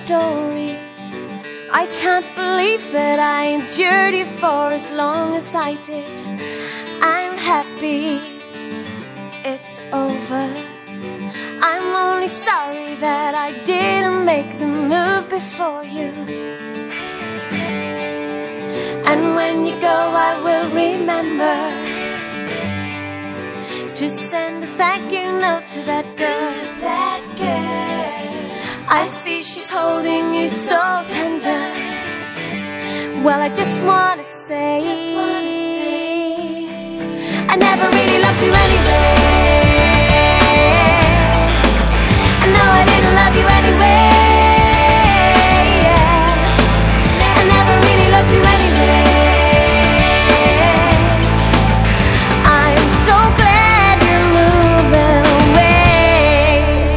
stories. I can't believe that I endured you for as long as I did. I'm happy it's over. I'm only sorry that I didn't make the move before you. And when you go, I will remember to send a thank you note to that girl. That girl, I see she's holding you so tender. Well, I just wanna say, I never really loved you anyway. I know I didn't love you anyway. Yeah. I never really loved you anyway. I'm so glad you're moving away.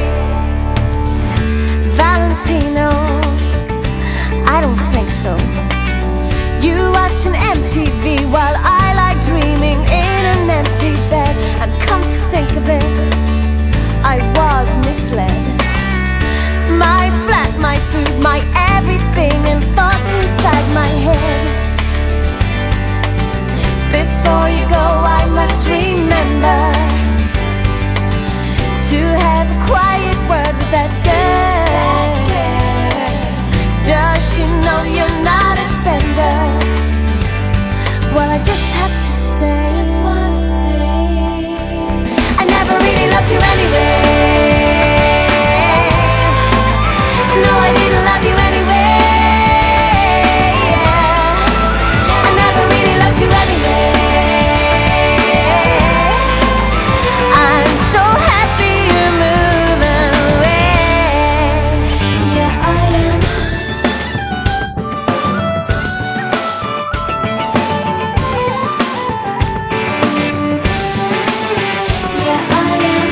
Valentino, I don't think so. You watching MTV while I lie dreaming in an empty bed. And come to think of it, I was misled. My flat, my food, my everything, and thoughts inside my head. Before you go, I must remember to have a quiet word with that girl. Does she know you're not a spender? Well, I just have to say, I never really loved you anyway. No, I didn't love you anyway. Yeah. I never really loved you anyway. I'm so happy you're moving away. Yeah, I am. Yeah, I am.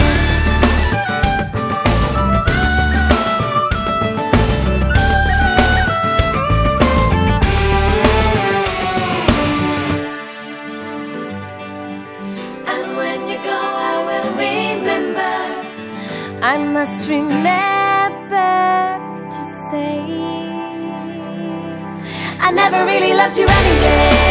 And when you go, I will remember. I must remember to say, I never really loved you anyway.